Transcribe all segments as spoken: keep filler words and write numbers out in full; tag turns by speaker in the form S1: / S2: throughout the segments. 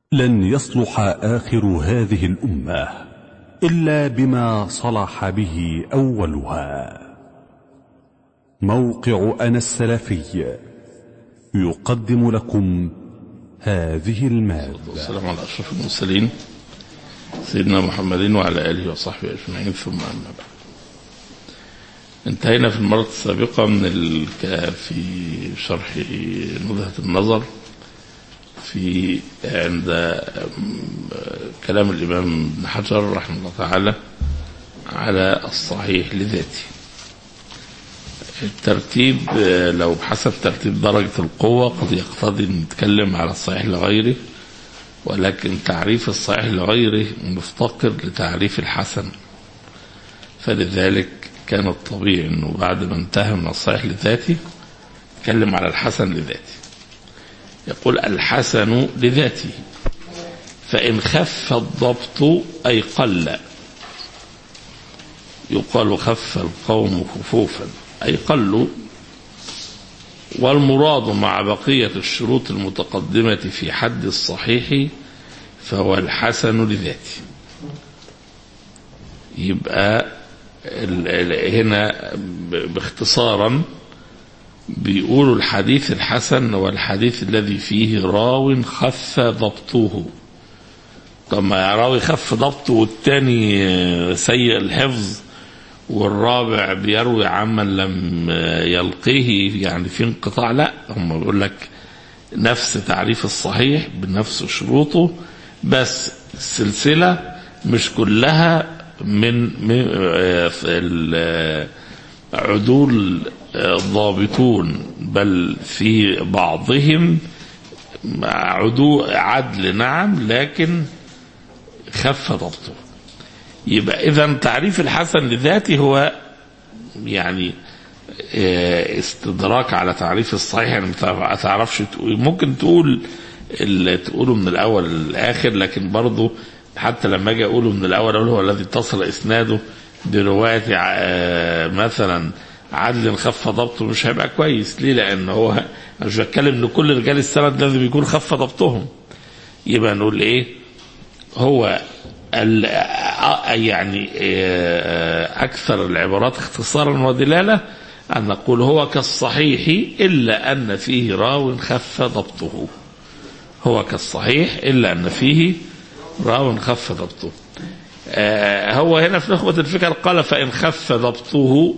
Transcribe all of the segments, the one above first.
S1: لن يصلح آخر هذه الأمة إلا بما صلح به أولها. موقع أنا السلفي يقدم لكم هذه المادة.
S2: والسلام على أشرف المرسلين سيدنا محمد وعلى آله وصحبه أجمعين، ثم أما بعد. انتهينا في المرة السابقة من ال... في شرح نزهة النظر في عند كلام الإمام ابن حجر رحمه الله تعالى على الصحيح لذاته. الترتيب لو بحسب ترتيب درجة القوة قد يقتضي أن نتكلم على الصحيح لغيره، ولكن تعريف الصحيح لغيره مفتقر لتعريف الحسن، فلذلك كان الطبيعي أنه بعد ما انتهى من الصحيح لذاته نتكلم على الحسن لذاته. يقول الحسن لذاته فإن خف الضبط أي قل، يقال خف القوم خفوفا أي قلوا، والمراد مع بقية الشروط المتقدمة في حد الصحيح فهو الحسن لذاته. يبقى هنا باختصارا بيقولوا الحديث الحسن هو الحديث الذي فيه راو خف ضبطه. طب ما راوي خف ضبطه والتاني سيء الحفظ والرابع بيروي عمن لم يلقيه، يعني في انقطاع؟ لا، هم بيقول لك نفس تعريف الصحيح بنفس شروطه، بس السلسلة مش كلها من عدول ضابطون، بل في بعضهم عدول عدل نعم لكن خف ضبطه. يبقى إذن تعريف الحسن لذاته هو يعني استدراك على تعريف الصحيح، يعني ما تعرفش تقول، ممكن تقول اللي تقوله من الأول للآخر، لكن برضو حتى لما أجي أقوله من الأول أقول هو الذي اتصل إسناده برواية مثلا عدل خف ضبطه، مش هيبقى كويس. ليه؟ لأن هو مش بتكلم إن كل رجال السند لازم يكون خف ضبطهم. يبقى نقول إيه؟ هو يعني أكثر العبارات اختصارا ودلالة أن نقول هو كالصحيح إلا أن فيه راو خف ضبطه. هو كالصحيح إلا أن فيه راو خف ضبطه. هو هنا في نخبة الفكر قال فإن خف ضبطه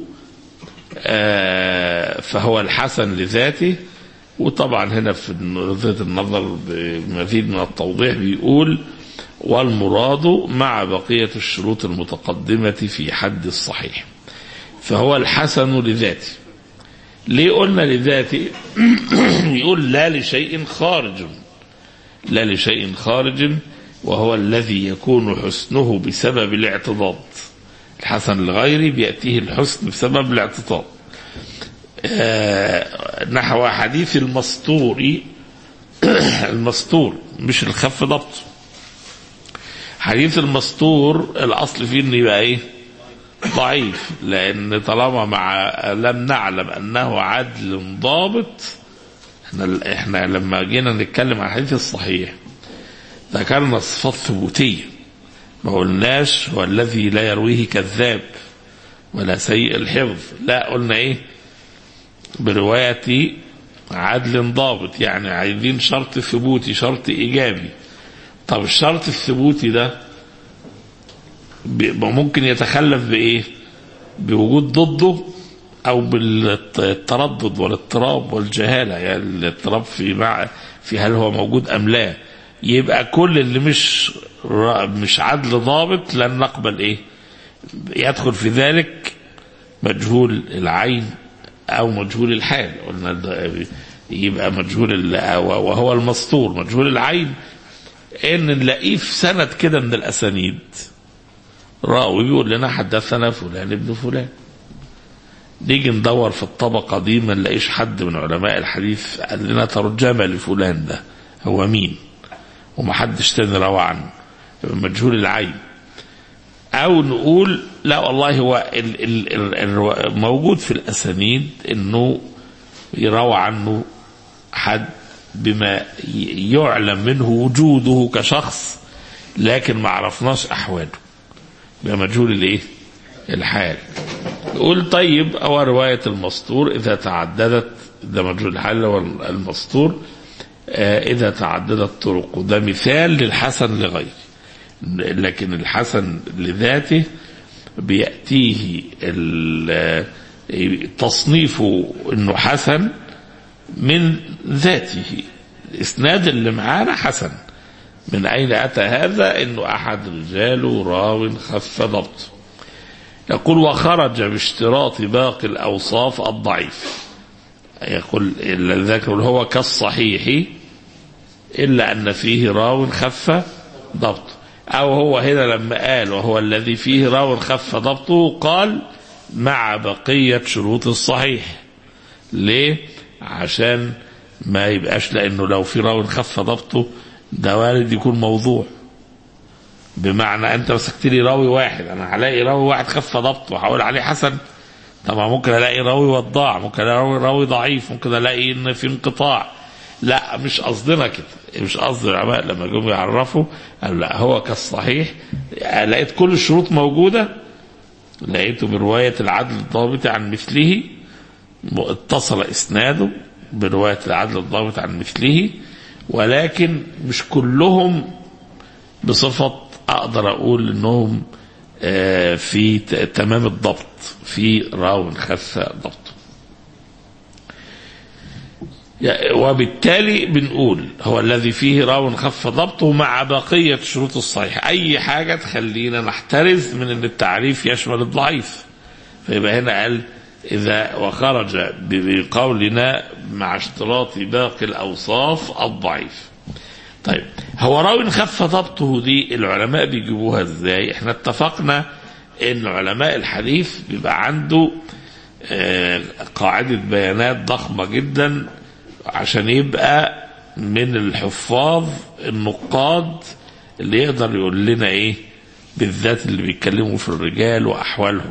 S2: فهو الحسن لذاته. وطبعا هنا في نزهة النظر بمزيد من التوضيح بيقول والمراد مع بقية الشروط المتقدمة في حد الصحيح فهو الحسن لذاته. ليه قلنا لذاته؟ يقول لا لشيء خارج، لا لشيء خارج وهو الذي يكون حسنه بسبب الاعتضاد. الحسن لغيره بيأتيه الحسن بسبب الاعتضاد. آه نحو حديث المسطور المسطور مش الخف ضبطه. حديث المسطور الأصل فيه إنه يبقى إيه؟ ضعيف، لأن طالما مع لم نعلم أنه عدل ضابط. إحنا, إحنا لما جينا نتكلم عن الحديث الصحيح ذكرنا صفات ثبوتية، ما قلناش هو الذي لا يرويه كذاب ولا سيء الحفظ، لا قلنا إيه؟ برواية عدل ضابط، يعني عايزين شرط ثبوتي، شرط إيجابي. طب الشرط الثبوتي ده ممكن يتخلف بإيه؟ بوجود ضده أو بالتردد والاضطراب والجهالة، يعني الاضطراب في مع في هل هو موجود أم لا. يبقى كل اللي مش مش عدل ضابط لن نقبل إيه؟ يدخل في ذلك مجهول العين أو مجهول الحال. قلنا يبقى مجهول وهو المسطور مجهول العين ان نلاقيه في سند كده من الاسانيد راوي بيقول لنا حدثنا فلان ابن فلان، نيجي ندور في الطبقه دي ما نلاقيش حد من علماء الحديث قال لنا ترجمه لفلان ده هو مين، ومحدش تاني روى عنه، مجهول العين. او نقول لا والله هو ال ال ال موجود في الاسانيد انه يروى عنه حد بما يعلم منه وجوده كشخص لكن ما عرفناش أحواله، بمجهول الايه الحال. يقول طيب أو رواية المسطور إذا تعددت، ده مجهول الحال هو المسطور إذا تعددت طرق، وده مثال للحسن لغيره. لكن الحسن لذاته بيأتيه تصنيفه إنه حسن من ذاته، الإسناد اللي معانا حسن. من أين أتى هذا؟ إنه أحد رجاله راو خف ضبطه. يقول وخرج باشتراط باقي الأوصاف الضعيف، يقول ذاك هو كالصحيح إلا أن فيه راو خف ضبطه، أو هو هنا لما قال وهو الذي فيه راو خف ضبطه قال مع بقية شروط الصحيح. ليه؟ عشان ما يبقاش، لأنه لو في راو خف ضبطه ده وارد يكون موضوع، بمعنى أنت مسكت لي راوي واحد، أنا هلاقي راوي واحد خف ضبطه وهقول عليه حسن؟ طبعا ممكن ألاقي راوي وضاع، ممكن ألاقي راوي ضعيف، ممكن ألاقي إن في انقطاع. لا، مش قصدنا كده، مش قصد العلماء لما جم يعرفوا قالوا لا هو كالصحيح. لقيت كل الشروط موجودة، لقيته برواية العدل الضابط عن مثله، اتصل إسناده برواية العدل الضابط عن مثله، ولكن مش كلهم بصفة أقدر أقول إنهم في تمام الضبط، في راو خف ضبطه. وبالتالي بنقول هو الذي فيه راو خف ضبطه مع بقية شروط الصحيح. أي حاجة تخلينا نحترز من أن التعريف يشمل الضعيف، فيبقى هنا قال إذا وخرج بقولنا مع اشتراط باقي الأوصاف الضعيف. طيب هو راو خف ضبطه دي العلماء بيجيبوها ازاي؟ احنا اتفقنا ان علماء الحديث بيبقى عنده قاعدة بيانات ضخمة جدا عشان يبقى من الحفاظ النقاد اللي يقدر يقول لنا ايه بالذات اللي بيتكلموا في الرجال واحوالهم.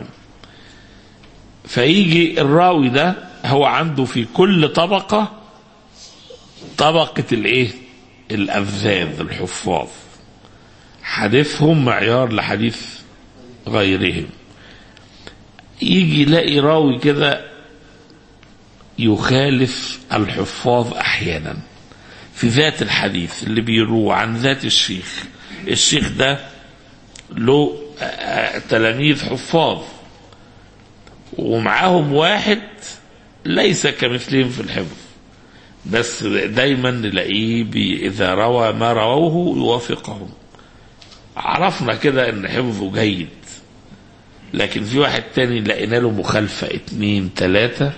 S2: فيجي الراوي ده هو عنده في كل طبقة طبقة الايه الأفذاذ الحفاظ، حديثهم معيار لحديث غيرهم. يجي يلاقي راوي كده يخالف الحفاظ أحيانا في ذات الحديث اللي بيروى عن ذات الشيخ. الشيخ ده له تلاميذ حفاظ ومعاهم واحد ليس كمثلهم في الحفظ، بس دايما نلاقيه إذا روى ما رووه يوافقهم. عرفنا كده ان حفظه جيد، لكن في واحد تاني لقينا له مخالفة اتنين تلاتة،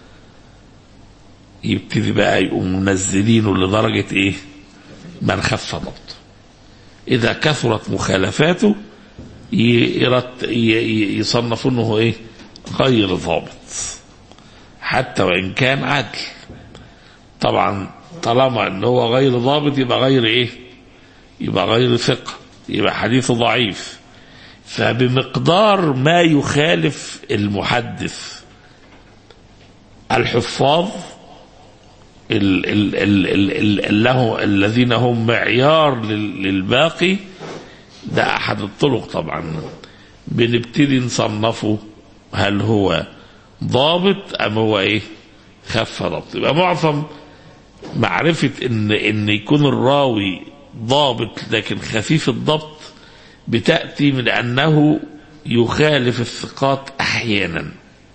S2: يبتدي بقى يقوم منزلينه لدرجة ايه من خف ضبطه. اذا كثرت مخالفاته يصنفوا انه ايه غير ضابط حتى وان كان عدل. طبعا طالما ان هو غير ضابط يبقى غير ايه يبقى غير ثقة، يبقى حديثه ضعيف. فبمقدار ما يخالف المحدث الحفاظ ال ال ال ال ال له الذين هم معيار للباقي، ده احد الطرق طبعا بنبتدي نصنفه هل هو ضابط ام هو ايه خف ضبط. يبقى معظم معرفة ان ان يكون الراوي ضابط لكن خفيف الضبط بتأتي من انه يخالف الثقات احيانا،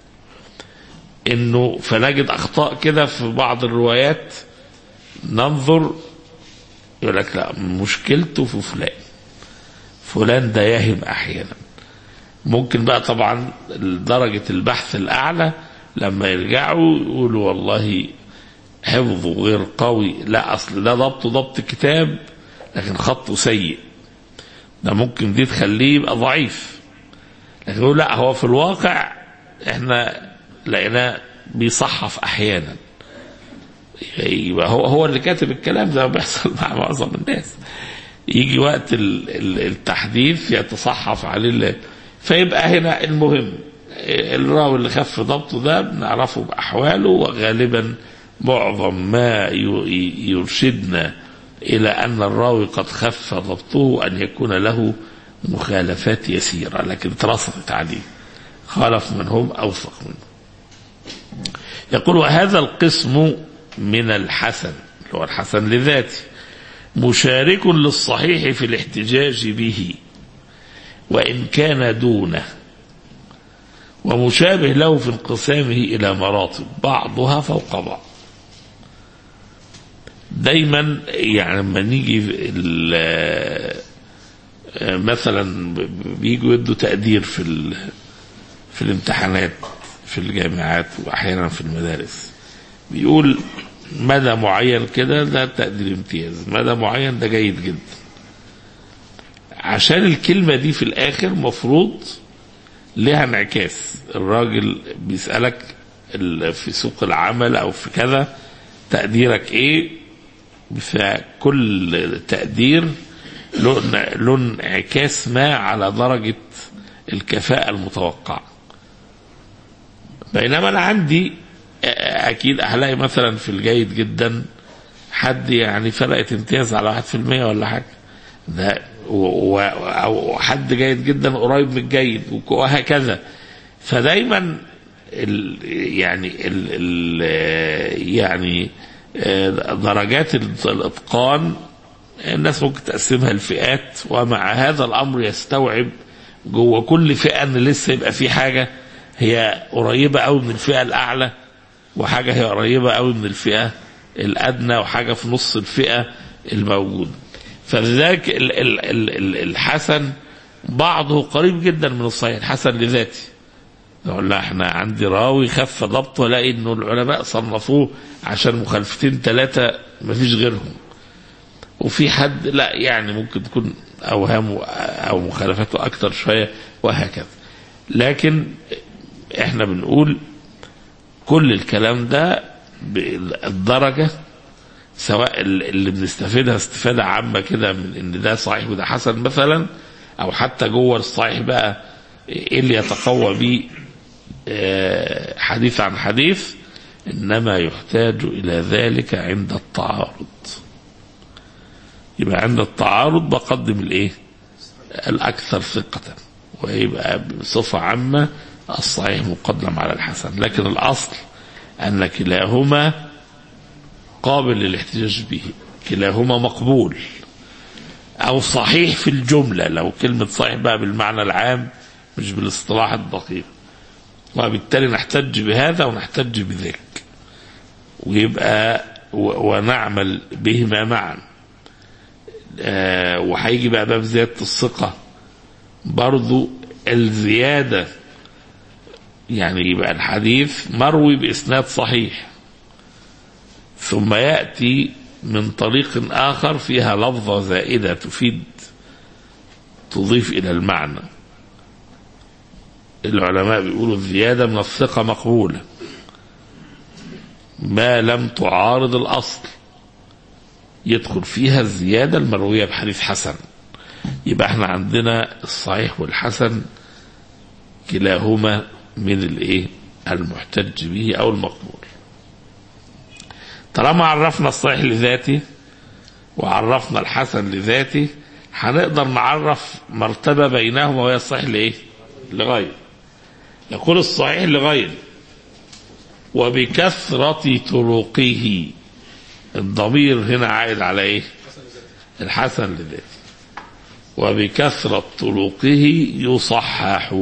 S2: انه فنجد اخطاء كده في بعض الروايات ننظر يقول لك لا مشكلته في فلان فلان ده يهم احيانا. ممكن بقى طبعا درجة البحث الاعلى لما يرجعوا يقولوا والله حفظه غير قوي، لا اصل ده ضبطه ضبط كتاب لكن خطه سيء، ده ممكن دي تخليه يبقى ضعيف. لكن يقول لا هو في الواقع احنا لقيناه بيصحف احيانا، يبقى هو هو اللي كاتب الكلام ده بيحصل مع معظم الناس. يجي وقت التحديث يتصحف عليه، فيبقى هنا المهم الراوي اللي خف ضبطه ده بنعرفه بأحواله وغالبا معظم ما يرشدنا إلى أن الراوي قد خف ضبطه أن يكون له مخالفات يسيرة لكن ترصدت عليه، خالف من هم أوثق منه. يقول وهذا القسم من الحسن اللي هو الحسن لذاته مشارك للصحيح في الاحتجاج به وإن كان دونه، ومشابه له في انقسامه إلى مراتب بعضها فوق بعض. دايما يعني لما نيجي مثلا بيجوا يدوا تقدير في في الامتحانات في الجامعات واحيانا في المدارس، بيقول مدى معين كده ده تقدير امتياز، مدى معين ده جيد جدا. عشان الكلمة دي في الاخر مفروض لها انعكاس. الراجل بيسألك في سوق العمل او في كذا تقديرك ايه، فكل تقدير له انعكاس ما على درجة الكفاءة المتوقعة. بينما أنا عندي أكيد هلاقي مثلا في الجيد جدا حد يعني فرقت امتياز على واحد في المية ولا حاجة، ده أو حد جيد جدا قريب من الجيد وهكذا. فدايما ال يعني ال ال يعني درجات الاتقان الناس ممكن تقسمها لفئات، ومع هذا الامر يستوعب جوه كل فئه ان لسه يبقى في حاجه هي قريبه قوي من الفئه الاعلى، وحاجه هي قريبه قوي من الفئه الادنى، وحاجه في نص الفئه الموجوده. فلذلك الحسن بعضه قريب جدا من الصحيح، الحسن لذاته. نقول لا احنا عندي راوي خف ضبط ولاقي انه العلماء صنفوه عشان مخالفتين ثلاثه مفيش غيرهم، وفي حد لا يعني ممكن تكون اوهامه او مخالفاته اكتر شويه وهكذا. لكن احنا بنقول كل الكلام ده بالدرجه، سواء اللي بنستفيدها استفاده عامه كده من ان ده صحيح وده حسن مثلا، او حتى جوه الصحيح بقى ايه اللي يتقوى به حديث عن حديث، انما يحتاج الى ذلك عند التعارض. يبقى عند التعارض بقدم الايه الاكثر ثقة، ويبقى بصفة عامة الصحيح مقدم على الحسن. لكن الاصل ان كلاهما قابل للاحتجاج به، كلاهما مقبول او صحيح في الجملة، لو كلمة صحيح بقى بالمعنى العام مش بالاصطلاح الدقيق، وبالتالي نحتج بهذا ونحتج بذلك، ويبقى ونعمل بهما معا. آه وهيجي بقى باب زيادة الثقة برضو الزيادة، يعني يبقى الحديث مروي بإسناد صحيح ثم يأتي من طريق آخر فيها لفظة زائدة تفيد تضيف إلى المعنى. العلماء بيقولوا الزيادة من الثقة مقبولة ما لم تعارض الأصل، يدخل فيها الزيادة المروية بحديث حسن. يبقى احنا عندنا الصحيح والحسن كلاهما من الايه المحتج به او المقبول. طالما عرفنا الصحيح لذاته وعرفنا الحسن لذاته، هنقدر نعرف مرتبة بينهما وهي الصحيح لايه لغير. يقول الصحيح لغير وبكثرة طرقه، الضمير هنا عائد على ايه الحسن لذاته، وبكثرة طرقه يصحح.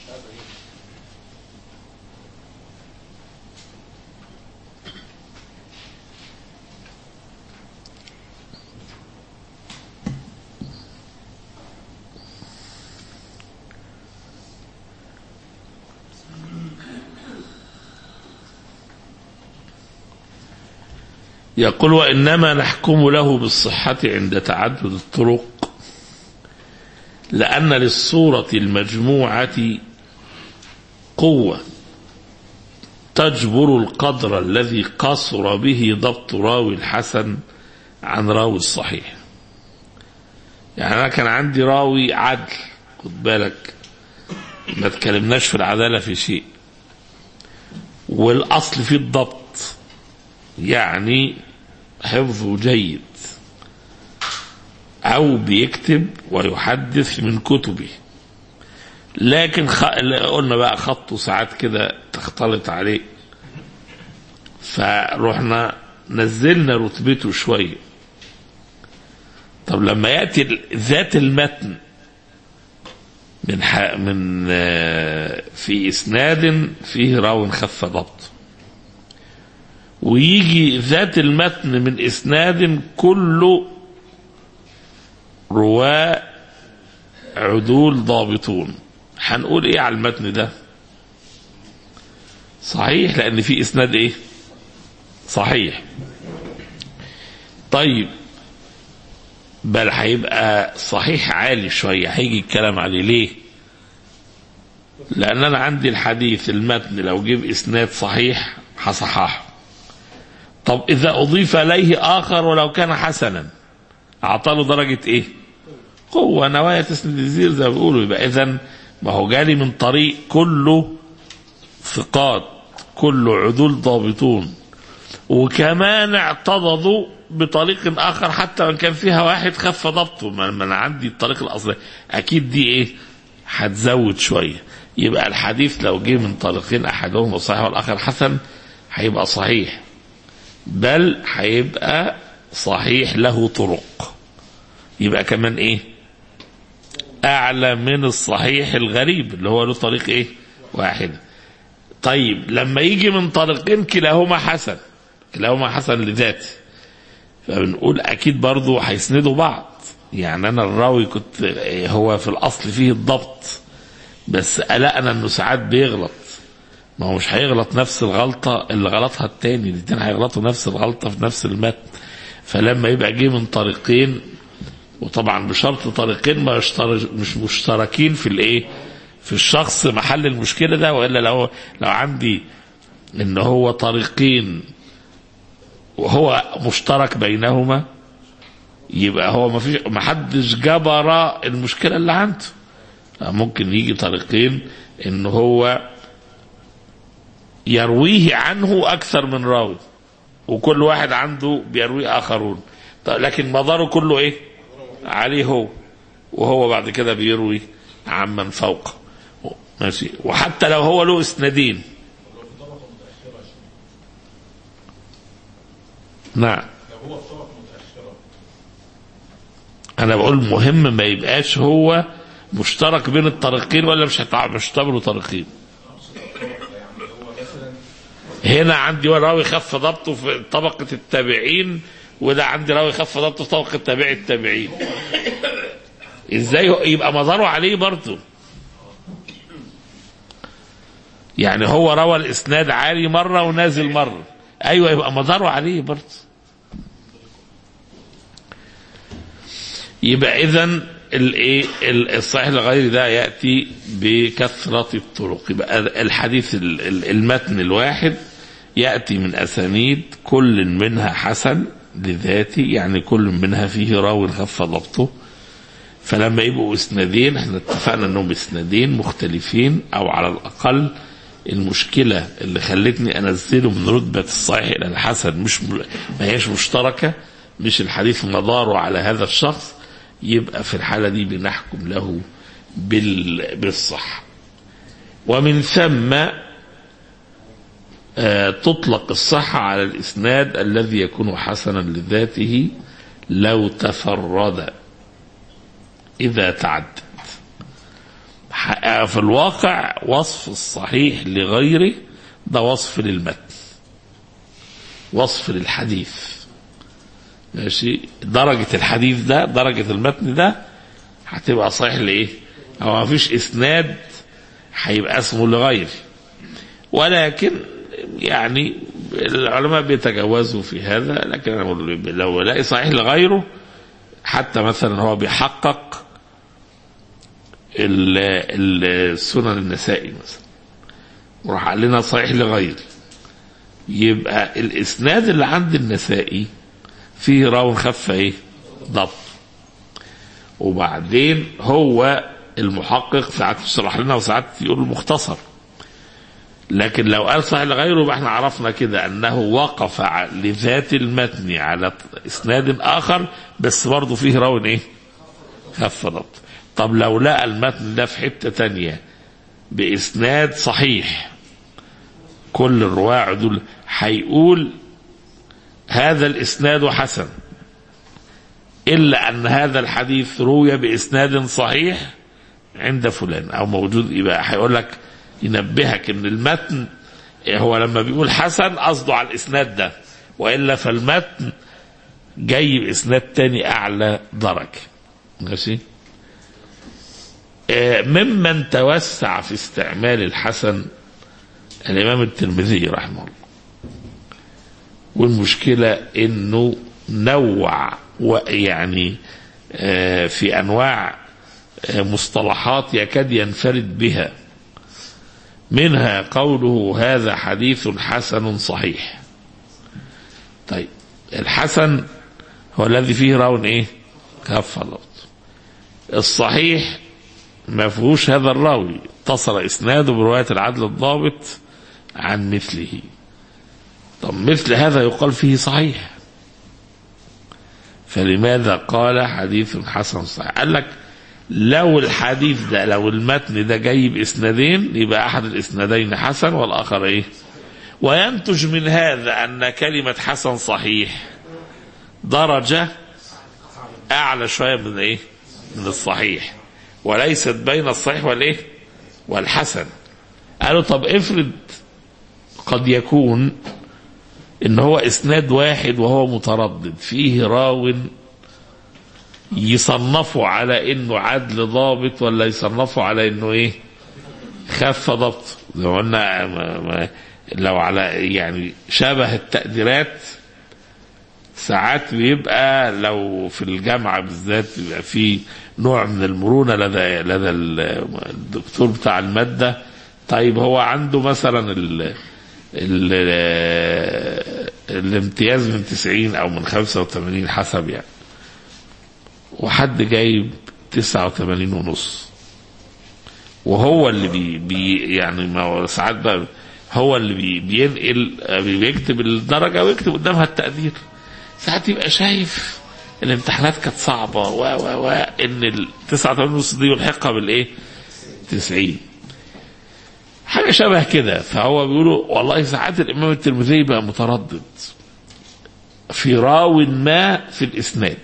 S2: يقول وإنما نحكم له بالصحة عند تعدد الطرق، لأن للصورة المجموعة قوة تجبر القدر الذي قصر به ضبط راوي الحسن عن راوي الصحيح. يعني أنا كان عندي راوي عدل، خد بالك ما تكلمناش في العدالة في شيء، والأصل في الضبط، يعني حفظه جيد، أو بيكتب ويحدث من كتبه، لكن خ... قلنا بقى خطه ساعات كده تختلط عليه، فروحنا نزلنا رتبته شوية. طب لما يأتي ذات المتن من ح... من في إسناد فيه راو خف ضبط، ويجي ذات المتن من إسناد كله رواة عدول ضابطون، هنقول ايه على المتن ده؟ صحيح، لأن في إسناد ايه؟ صحيح. طيب بل هيبقى صحيح عالي شوية، هيجي الكلام عليه ليه؟ لأن أنا عندي الحديث المتن لو جيب إسناد صحيح هصححه. طب إذا أضيف إليه آخر ولو كان حسنا أعطاله درجة إيه؟ قوة، نوايا تسند الزير زي ما بيقولوا. يبقى إذن ما هو جالي من طريق كله ثقات، كله عدول ضابطون، وكمان اعتضدوا بطريق آخر حتى وإن كان فيها واحد خف ضبطه. ما أنا عندي الطريق الأصلي، أكيد دي إيه؟ هتزود شوية. يبقى الحديث لو جه من طريقين أحدهم صحيح والآخر حسن هيبقى صحيح، بل هيبقى صحيح له طرق، يبقى كمان إيه؟ أعلى من الصحيح الغريب اللي هو له طريق إيه؟ واحد. طيب لما يجي من طريقين كلاهما حسن، كلاهما حسن لذاته، فبنقول أكيد برضو هيسندوا بعض. يعني أنا الراوي كنت هو في الأصل فيه الضبط، بس قلقنا أنه ساعات بيغلط، ما هو مش هيغلط نفس الغلطة اللي غلطها التاني، الاثنين هيغلطوا نفس الغلطة في نفس المتن. فلما يبقى جه من طريقين، وطبعا بشرط طريقين ما مش مشتركين في الايه؟ في الشخص محل المشكلة ده، وإلا لو لو عندي ان هو طريقين وهو مشترك بينهما، يبقى هو ما فيش ما حدش جبر المشكلة اللي عنده. ممكن يجي طريقين ان هو يرويه عنه اكثر من راوي، وكل واحد عنده بيرويه اخرون، لكن مداره كله ايه؟ عليه هو، وهو بعد كده بيروي عمن فوقه. ماشي. وحتى لو هو له اسنادين، نعم، انا بقول مهم ما يبقاش هو مشترك بين الطريقين، ولا مش هتعتبره طريقين. هنا عندي راوي خف ضبطه في طبقة التابعين، وده عندي راوي خف ضبطه في طبقة تابع التابعين، ازاي يبقى مداره عليه برضه؟ يعني هو روى الاسناد عالي مرة ونازل مرة، ايوه يبقى مداره عليه برضه. يبقى اذن الايه الصحيح لغير ده ياتي بكثرة الطرق. يبقى الحديث المتن الواحد ياتي من اسانيد كل منها حسن لذاته، يعني كل منها فيه راوي خف ضبطه. فلما يبقوا اسنادين، احنا اتفقنا انهم اسنادين مختلفين، او على الاقل المشكلة اللي خلتني انزله من رتبة الصحيح الى الحسن مش ما هيش مشتركة، مش الحديث مداره على هذا الشخص، يبقى في الحالة دي بنحكم له بالصح. ومن ثم آه تطلق الصحة على الإسناد الذي يكون حسنا لذاته لو تفرد إذا تعدد. في الواقع وصف الصحيح لغيره ده وصف للمتن، وصف للحديث. ماشي. درجة الحديث ده، درجة المتن ده هتبقى صحيح لإيه؟ أو ما فيش إسناد هيبقى اسمه لغيره. ولكن يعني العلماء بيتجاوزوا في هذا، لكن أنا بقول لو لاقي صحيح لغيره، حتى مثلا هو بيحقق السنن النسائي مثلا وراح قال لنا صحيح لغيره، يبقى الإسناد اللي عند النسائي فيه راو خف ايه؟ ضبط. وبعدين هو المحقق ساعات يشرح لنا وساعات يقول المختصر، لكن لو قال صحيح لغيره يبقى احنا عرفنا كده انه وقف لذات المتن على اسناد اخر، بس برضه فيه راوي ايه؟ خف ضبط. طب لو لقى المتن ده في حته تانية باسناد صحيح كل الرواه عدول، هيقول هذا الاسناد حسن الا ان هذا الحديث روي باسناد صحيح عند فلان او موجود. يبقى هيقول لك ينبهك ان المتن هو لما بيقول حسن قصده على الاسناد ده، والا فالمتن جاي باسناد تاني اعلى درجه. ماشي. ممن توسع في استعمال الحسن الامام الترمذي رحمه الله، والمشكله انه نوع ويعني في انواع مصطلحات يكاد ينفرد بها، منها قوله هذا حديث حسن صحيح. طيب الحسن هو الذي فيه راو ايه؟ خف ضبط. الصحيح ما فيهوش هذا الراوي، اتصل اسناده بروايه العدل الضابط عن مثله. طب مثل هذا يقال فيه صحيح، فلماذا قال حديث حسن صحيح؟ قال لك لو الحديث ده لو المتن ده جاي باسنادين يبقى احد الاسنادين حسن والاخر ايه؟ وينتج من هذا ان كلمه حسن صحيح درجه اعلى شويه من ايه؟ من الصحيح، وليست بين الصحيح والايه؟ والحسن. قالوا طب افرض قد يكون ان هو اسناد واحد وهو متردد فيه راو يصنفوا على انه عدل ضابط ولا يصنفوا على انه ايه؟ خف ضبط. زي ما قلنا لو على يعني شبه التقديرات ساعات بيبقى لو في الجامعه بالذات بيبقى في نوع من المرونه لدى لدى الدكتور بتاع الماده. طيب هو عنده مثلا ال ال الامتياز من تسعين او من خمسة وثمانين حسب يعني، وحد جايب تسعة وثمانين ونص، وهو اللي بي, بي يعني ما ساعات بقى هو اللي بي بينقل بيكتب الدرجه ويكتب قدامها التقدير. ساعات يبقى شايف الامتحانات كانت صعبه و و و ان ال تسعة وثمانين ونص دي يلحقها بالايه؟ تسعين، حاجه شبه كده. فهو بيقولوا والله ساعات الامام الترمذي بقى متردد في راو ما في الاسناد،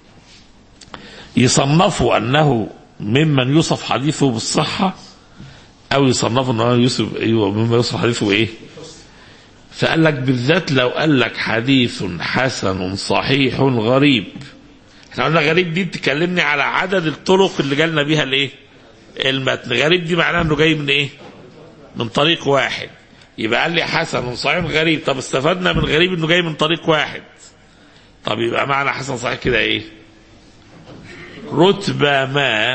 S2: يصنفوا انه ممن يوصف حديثه بالصحه او يصنفوا انه يوصف ايوه ممن يوصف حديثه بايه؟ فقال لك بالذات لو قال لك حديث حسن صحيح غريب، احنا قلنا غريب دي تكلمني على عدد الطرق اللي جالنا بيها الايه؟ المتن. غريب دي معناها انه جاي من ايه؟ من طريق واحد. يبقى قال لي حسن صحيح غريب، طب استفدنا من الغريب انه جاي من طريق واحد. طب يبقى معنى حسن صحيح كده ايه؟ رتبة ما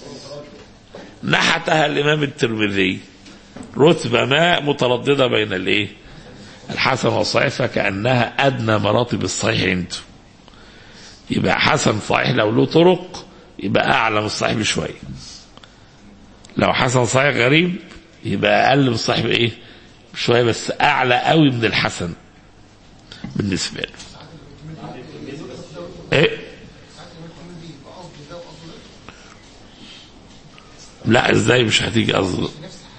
S2: نحتها الامام الترمذي، رتبة ما مترددة بين الايه؟ الحسن والصحيح، فكأنها ادنى مراتب الصحيح عنده. يبقى حسن صحيح لو له طرق يبقى اعلى من الصحيح بشويه، لو حسن صحيح غريب يبقى اقل من الصحيح بايه؟ بشويه، بس اعلى قوي من الحسن بالنسبه له. ايه؟ لا ازاي مش هتيجي قصده؟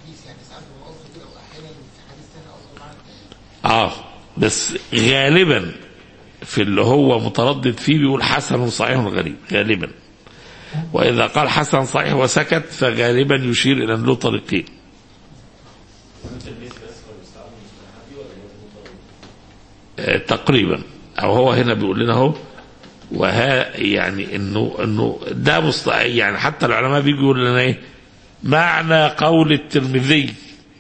S2: اه بس غالبا في اللي هو متردد فيه بيقول حسن صحيح غريب غالبا، واذا قال حسن صحيح وسكت فغالبا يشير الى ان له طريقين. آه تقريبا، او هو هنا بيقول لنا اهو وها يعني انه انه ده مصطلح، يعني حتى العلماء بيجوا يقولوا لنا ايه معنى قول الترمذي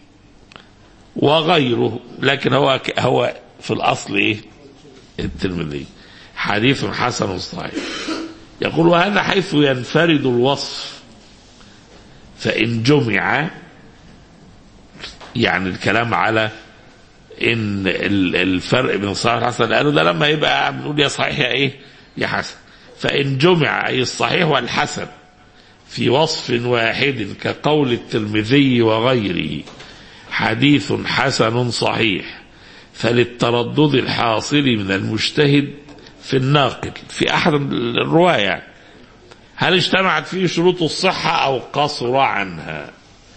S2: وغيره، لكن هو هو في الاصل ايه؟ الترمذي حديث حسن صحيح. يقول وهذا حيث ينفرد الوصف، فإن جمع يعني الكلام على ان الفرق بين الصحيح والحسن، قالوا ده لما يبقى بنقول يا صحيح يا ايه؟ يا حسن. فإن جمع أي الصحيح والحسن في وصف واحد كقول الترمذي وغيره حديث حسن صحيح فللتردد الحاصل من المجتهد في الناقل في أحد الرواية، هل اجتمعت فيه شروط الصحة أو قصر عنها؟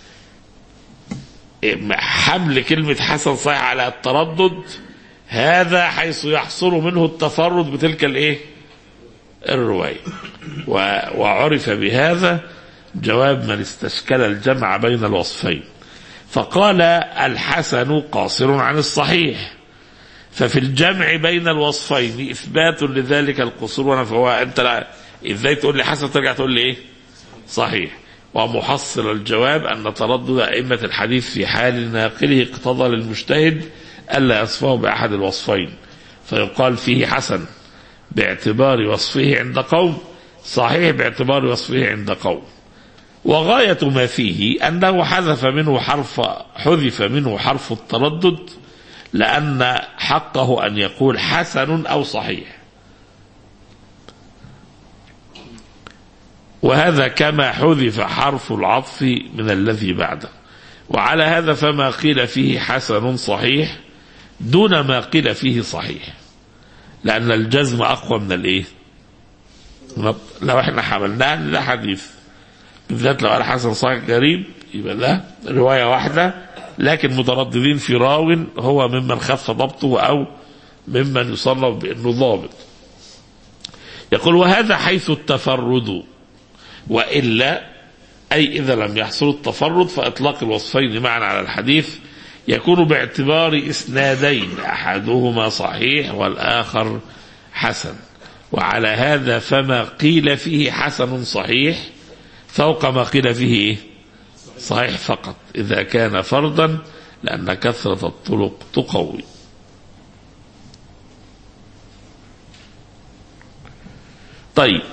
S2: حمل كلمة حسن صحيح على التردد هذا حيث يحصل منه التفرد بتلك الايه الرواية. وعرف بهذا جواب من استشكل الجمع بين الوصفين، فقال الحسن قاصر عن الصحيح، ففي الجمع بين الوصفين إثبات لذلك القصور. فهو أنت لا إزاي تقول لي حسن ترجع تقول لي إيه صحيح؟ ومحصل الجواب أن تردد أئمة الحديث في حال ناقله اقتضى للمجتهد ألا يصفه بأحد الوصفين، فيقال فيه حسن باعتبار وصفه عند قوم، صحيح باعتبار وصفه عند قوم. وغاية ما فيه أنه حذف منه حرف حذف منه حرف التردد، لأن حقه أن يقول حسن أو صحيح، وهذا كما حذف حرف العطف من الذي بعده. وعلى هذا فما قيل فيه حسن صحيح دون ما قيل فيه صحيح، لأن الجزم أقوى من الإيه؟ لو احنا حملناه ده حديث بالذات، لو قال حسن صحيح غريب يبقى ده رواية واحدة لكن مترددين في راو هو ممن خف ضبطه أو ممن يصنف بأنه ضابط. يقول وهذا حيث التفرد، وإلا أي إذا لم يحصل التفرد فإطلاق الوصفين معا على الحديث يكون باعتبار إسنادين أحدهما صحيح والآخر حسن. وعلى هذا فما قيل فيه حسن صحيح فوق ما قيل فيه إيه؟ صحيح فقط إذا كان فردا، لأن كثرة الطرق تقوي. طيب،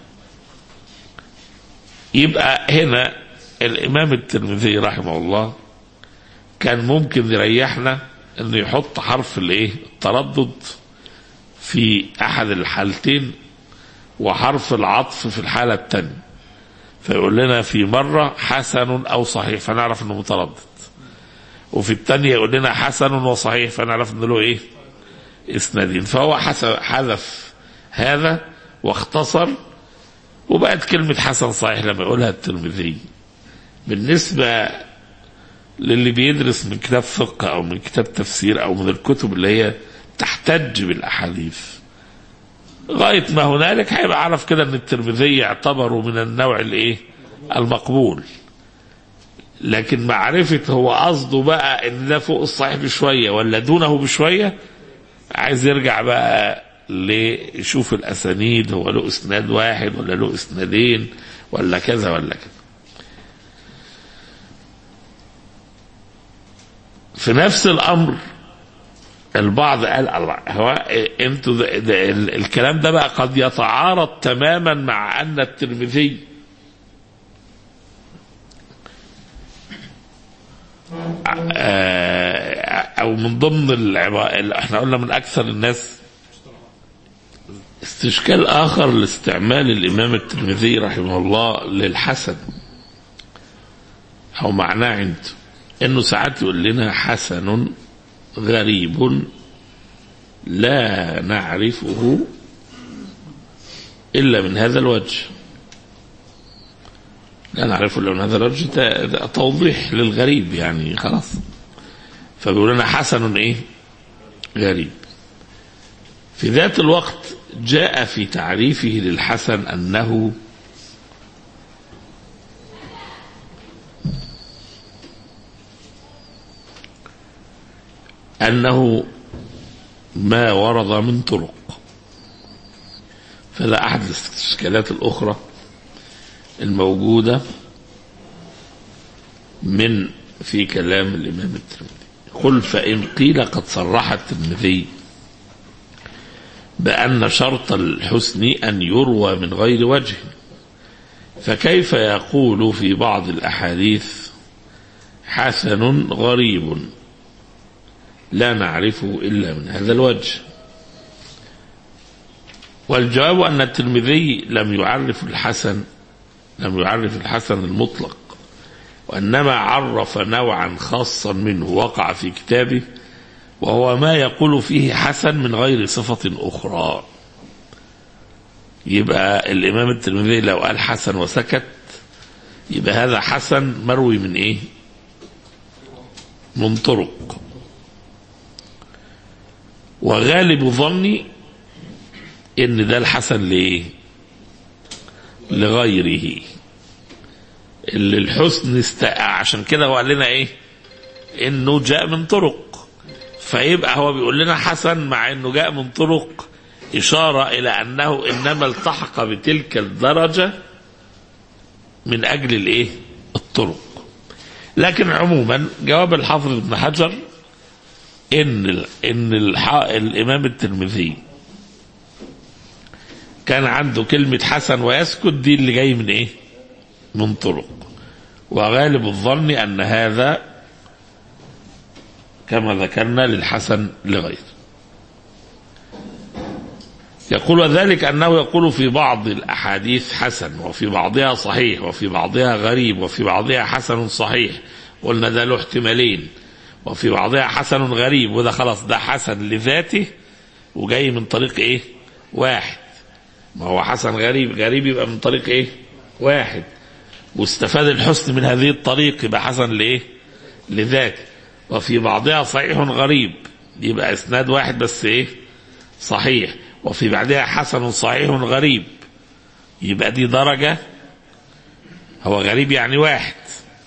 S2: يبقى هنا الإمام الترمذي رحمه الله كان ممكن يريحنا انه يحط حرف الايه التردد في احد الحالتين وحرف العطف في الحالة الثانية، فيقول لنا في مرة حسن او صحيح فنعرف انه متردد، وفي الثانية يقول لنا حسن وصحيح فنعرف انه له ايه اسنادين. فهو حذف هذا واختصر، وبقت كلمة حسن صحيح لما يقولها الترمذي بالنسبة للي بيدرس من كتاب فقه أو من كتاب تفسير أو من الكتب اللي هي تحتج بالأحاديث غاية ما هنالك هيبقى عرف كده أن الترمذي يعتبره من النوع الإيه المقبول. لكن معرفة هو قصده بقى أن ده فوق الصحيح بشوية ولا دونه بشوية، عايز يرجع بقى ليشوف الأسانيد، هو له إسناد واحد ولا له إسنادين ولا كذا ولا كذا. في نفس الأمر البعض قال الله هو انتوا ده ده الكلام ده بقى قد يتعارض تماما مع أن الترمذي أو من ضمن العبارة احنا قلنا من أكثر الناس استشكال آخر لاستعمال الإمام الترمذي رحمه الله للحسن أو معناه عنده، إنه ساعات يقول لنا حسن غريب لا نعرفه إلا من هذا الوجه، لا نعرفه إلا من هذا الوجه، ده توضيح للغريب يعني خلاص. فبيقول لنا حسن إيه غريب. في ذات الوقت جاء في تعريفه للحسن أنه أنه ما ورد من طرق، فلا أحد الاستشكالات الأخرى الموجودة من في كلام الإمام الترمذي. قل فإن قيل قد صرح الترمذي بأن شرط الحسن أن يروى من غير وجه، فكيف يقول في بعض الأحاديث حسن غريب لا نعرفه إلا من هذا الوجه؟ والجواب أن الترمذي لم يعرف الحسن لم يعرف الحسن المطلق، وإنما عرف نوعا خاصا منه وقع في كتابه، وهو ما يقول فيه حسن من غير صفة أخرى. يبقى الإمام الترمذي لو قال حسن وسكت يبقى هذا حسن مروي من إيه؟ من طرق. وغالب ظني إن ده الحسن لإيه؟ لغيره، اللي الحسن استقع. عشان كده هو قال لنا إيه؟ إنه جاء من طرق، فيبقى هو بيقول لنا حسن مع إنه جاء من طرق، إشارة إلى أنه إنما التحق بتلك الدرجة من أجل الإيه؟ الطرق. لكن عموما جواب الحافظ ابن حجر إن ال إن الإمام الترمذي كان عنده كلمة حسن ويسكت، دي اللي جاي من إيه؟ من طرق. وغالب الظن أن هذا كما ذكرنا للحسن لغير. يقول وذلك أنه يقول في بعض الأحاديث حسن، وفي بعضها صحيح، وفي بعضها غريب، وفي بعضها حسن صحيح، قلنا ده له احتمالين، وفي بعضها حسن غريب، وده خلاص ده حسن لذاته وجاي من طريق ايه؟ واحد. ما هو حسن غريب، غريب يبقى من طريق ايه؟ واحد، واستفاد الحسن من هذه الطريق يبقى حسن لايه؟ لذاته. وفي بعضها صحيح غريب، يبقى اسناد واحد بس ايه؟ صحيح. وفي بعدها حسن صحيح غريب، يبقى دي درجة، هو غريب يعني واحد،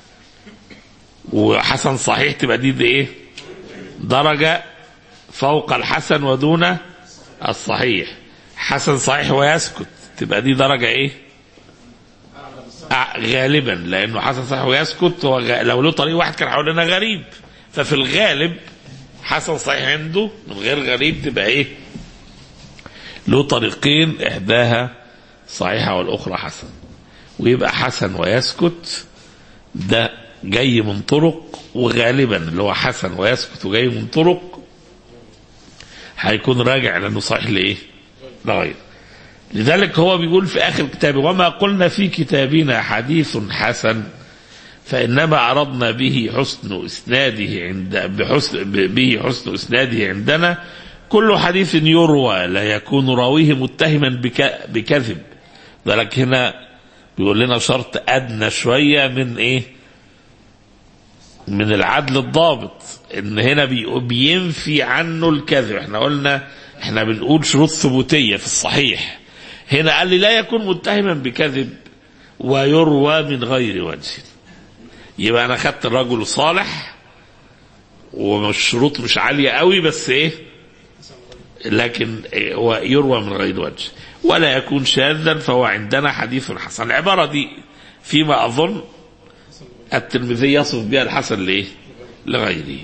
S2: وحسن صحيح تبقى دي, دي ايه؟ درجة فوق الحسن ودون الصحيح. حسن صحيح ويسكت تبقى دي درجة ايه؟ غالبا، لانه حسن صحيح ويسكت هو غ... لو له طريق واحد كان حولنا غريب، ففي الغالب حسن صحيح عنده من غير غريب تبقى ايه؟ له طريقين، احداها صحيحة والاخرى حسن. ويبقى حسن ويسكت ده جاي من طرق، وغالبا اللي هو حسن ويسكت وجاي من طرق هيكون راجع لانه صحيح لايه؟ لغير. لذلك هو بيقول في اخر كتابه وما قلنا في كتابنا حديث حسن فانما اردنا به حسن اسناده عند بحسن به حسن اسناده عندنا كل حديث يروى لا يكون راويه متهما بكذب. ذلك هنا بيقول لنا شرط ادنى شويه من ايه؟ من العدل الضابط، ان هنا بينفي عنه الكذب. احنا قلنا احنا بنقول شروط ثبوتيه في الصحيح، هنا قال لي لا يكون متهما بكذب ويروى من غير وجه. يبقى انا خدت الرجل صالح والشروط مش عاليه قوي بس ايه؟ لكن هو يروى من غير وجه ولا يكون شاذا فهو عندنا حديث حسن. العبارة دي فيما أظن الترمذي يصف بها الحسن لإيه؟ لغيره.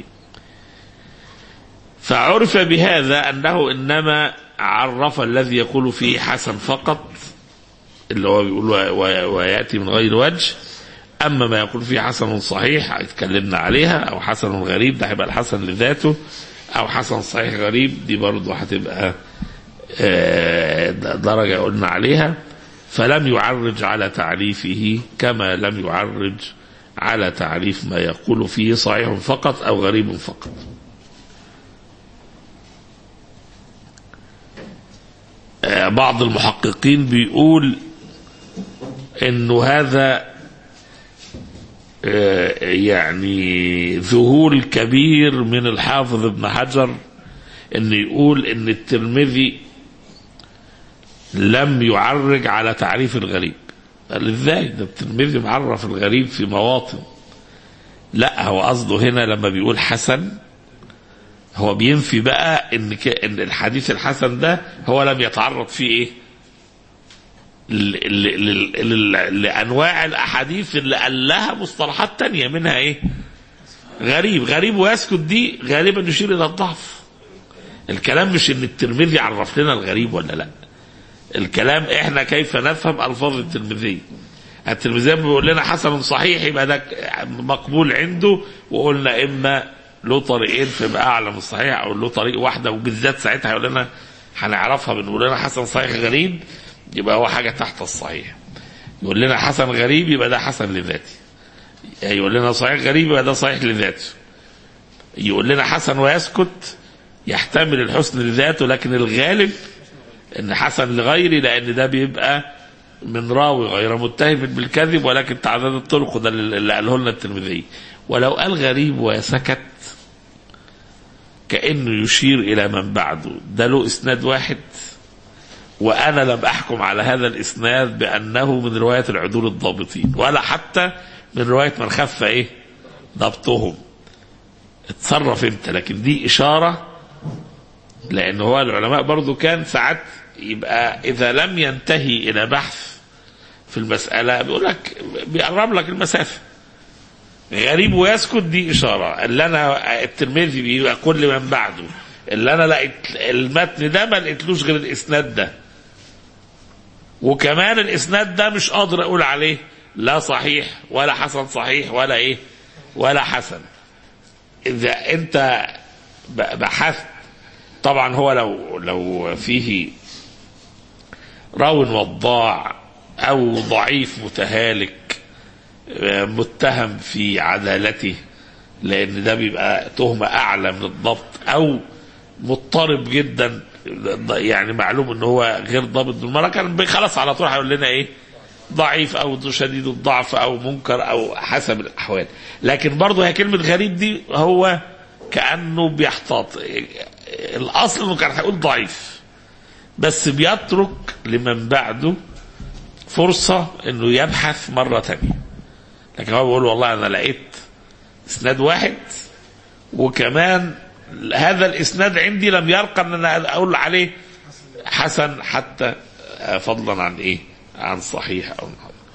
S2: فعرف بهذا أنه إنما عرف الذي يقول فيه حسن فقط اللي هو بيقول ويأتي من غير وجه. أما ما يقول فيه حسن صحيح اتكلمنا عليها، أو حسن غريب ده هيبقى الحسن لذاته، أو حسن صحيح غريب دي برضه هتبقى درجة قلنا عليها. فلم يعرج على تعريفه كما لم يعرج على تعريف ما يقول فيه صحيح فقط أو غريب فقط. بعض المحققين بيقول إنه هذا يعني ذهول كبير من الحافظ ابن حجر إنه يقول إن الترمذي لم يعرج على تعريف الغريب. قال ازاي ده الترمذي معرف الغريب في مواطن. لا، هو قصده هنا لما بيقول حسن هو بينفي بقى ان ان الحديث الحسن ده هو لم يتعرض فيه ايه ل... ل... ل... لانواع الاحاديث اللي قال لها مصطلحات تانية منها ايه غريب. غريب ويسكت دي غالبا يشير الى الضعف. الكلام مش ان الترمذي عرف لنا الغريب ولا لا، الكلام احنا كيف نفهم الفاظ الترمذي. الترمذي بيقول لنا حسن صحيح يبقى ده مقبول عنده، وقلنا اما له طريقين فيبقى اعلى من الصحيح او له طريق واحده، وبالذات ساعتها يقول لنا هنعرفها بنقول لنا حسن صحيح غريب يبقى هو حاجه تحت الصحيح. يقول لنا حسن غريب يبقى ده حسن لذاته، يقول لنا صحيح غريب وده صحيح لذاته. يقول لنا حسن ويسكت يحتمل الحسن لذاته، لكن الغالب ان حسن لغيري، لان ده بيبقى من راوي غير متهم بالكذب ولكن تعداد الطرق، ده اللي قاله لنا الترمذي. ولو قال غريب وسكت كأنه يشير الى من بعده ده له اسناد واحد، وانا لم احكم على هذا الاسناد بانه من رواية العدول الضابطين ولا حتى من رواية من خف ايه ضبطهم. اتصرف انت، لكن دي اشارة، لان هو العلماء برضو كان ساعات يبقى اذا لم ينتهي الى بحث في المسألة بيقول لك بيقرب لك المسافة. غريب ويسكت دي اشارة، اللي انا الترمذي بيبقى كل من بعده اللي انا لقيت المتن ده ما لقيتلوش غير الاسناد ده، وكمان الاسناد ده مش قادر اقول عليه لا صحيح ولا حسن صحيح ولا ايه ولا حسن. اذا انت بحثت طبعا هو لو لو فيه راو وضاع او ضعيف متهالك متهم في عدالته، لان ده بيبقى تهمة اعلى من الضبط، او مضطرب جدا يعني معلوم ان هو غير ضابط بالمرة، كان خلاص على طول هيقول لنا ايه ضعيف او شديد الضعف او منكر او حسب الاحوال. لكن برضه هي كلمة غريب دي هو كأنه بيحتاط، الاصل انه كان هيقول ضعيف بس بيترك لمن بعده فرصة انه يبحث مرة تانية. لكن هو بيقول والله انا لقيت اسناد واحد وكمان هذا الاسناد عندي لم يرقى ان انا اقول عليه حسن حتى فضلا عن ايه عن صحيح او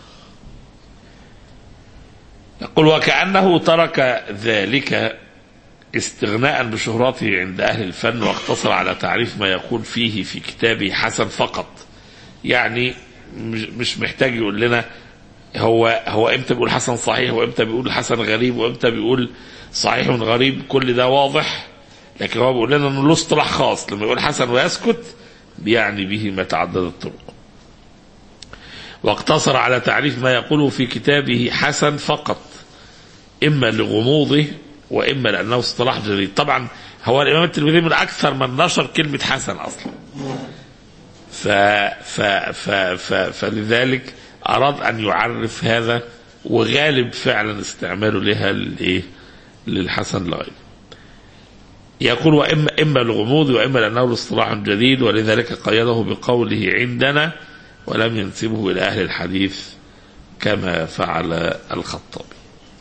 S2: يقول وكأنه ترك ذلك استغناء بشهرته عند اهل الفن واقتصر على تعريف ما يقول فيه في كتابه حسن فقط. يعني مش محتاج يقول لنا هو هو امتى بيقول حسن صحيح وامتى بيقول حسن غريب وامتى بيقول صحيح غريب، كل ده واضح. لكن هو بيقول لنا انه له اصطلاح خاص، لما يقول حسن ويسكت بيعني به ما تعدد الطرق. واقتصر على تعريف ما يقوله في كتابه حسن فقط، اما لغموضه واما لانه اصطلاح جديد. طبعا هو الامام الترمذي من اكثر من نشر كلمه حسن اصلا، ف ف ف ف فلذلك اراد ان يعرف هذا، وغالب فعلا استعماله لها للايه للحسن لغيره. يقول واما اما لغموضه واما لانه اصطلاح جديد، ولذلك قيده بقوله عندنا ولم ينسبه الى اهل الحديث كما فعل الخطابي.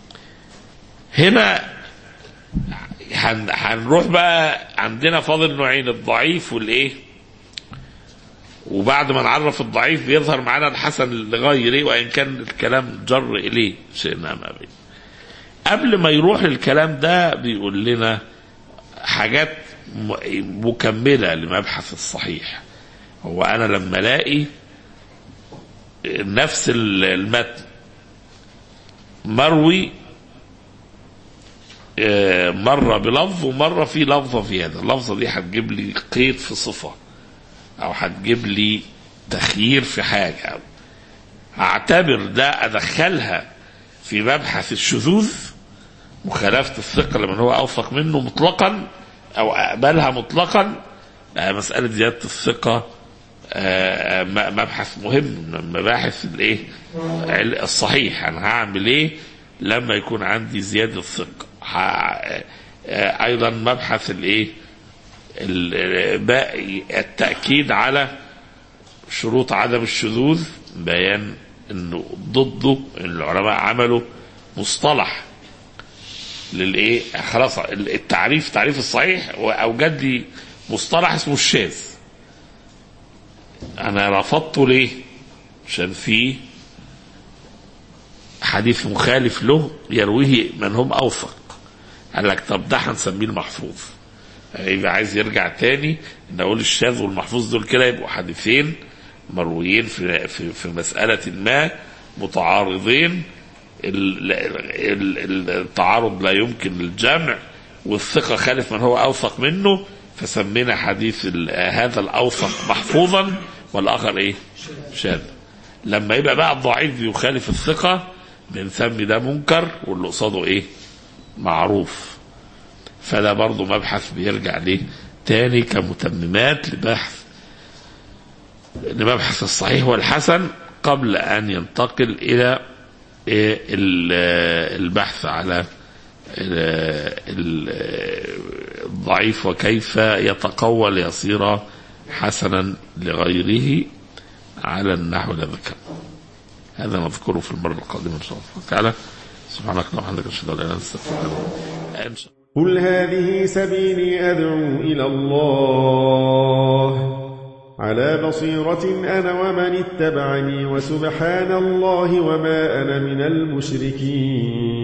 S2: هنا هنروح بقى عندنا فاضل نوعين، الضعيف والايه، وبعد ما نعرف الضعيف بيظهر معنا الحسن لغيره، وان كان الكلام جر اليه شئنا ما بين. قبل ما يروح الكلام ده بيقول لنا حاجات مكملة لمبحث الصحيح. هو انا لما الاقي نفس المتن مروي مرة بلفظ ومرة في لفظة في هذا اللفظة دي هتجيب لي قيد في صفة او هتجيب لي تخيير في حاجة، أو هعتبر ده ادخلها في مبحث الشذوذ مخالفة الثقة لمن هو اوثق منه مطلقا، او اقبلها مطلقا. مسألة زيادة الثقة مبحث مهم من مباحث الايه الصحيح. انا هعمل ايه لما يكون عندي زيادة الثقة؟ ايضا مبحث الايه التأكيد على شروط عدم الشذوذ، بيان انه ضده العلماء عملوا مصطلح للايه خلاص التعريف تعريف الصحيح، واوجد لي مصطلح اسمه الشاذ. انا رفضته ليه؟ عشان فيه حديث مخالف له يرويه من هم اوثق. قال لك طب ده هنسميه المحفوظ، يبقى عايز يرجع تاني ان اقول الشاذ والمحفوظ دول كده يبقوا حديثين مرويين في في, في مسألة ما متعارضين، التعارض لا يمكن الجمع، والثقة خالف من هو اوثق منه، فسمينا حديث هذا الاوثق محفوظا والاخر ايه شاذ. لما يبقى بقى الضعيف يخالف الثقة بنسمي ده منكر واللي قصاده ايه معروف. فده برضو مبحث بيرجع ليه تاني كمتممات لبحث لمبحث الصحيح والحسن قبل أن ينتقل إلى البحث على الضعيف وكيف يتقوى ليصير حسنا لغيره على النحو الذي ذكر. هذا نذكره في المرة القادمة إن شاء الله تعالى. سبحانك اللهم وبحمدك أشهد أن لا إله إلا أنت أستغفرك.
S3: قل هذه سبيلي أدعو إلى الله على بصيرة أنا ومن اتبعني وسبحان الله وما أنا من المشركين.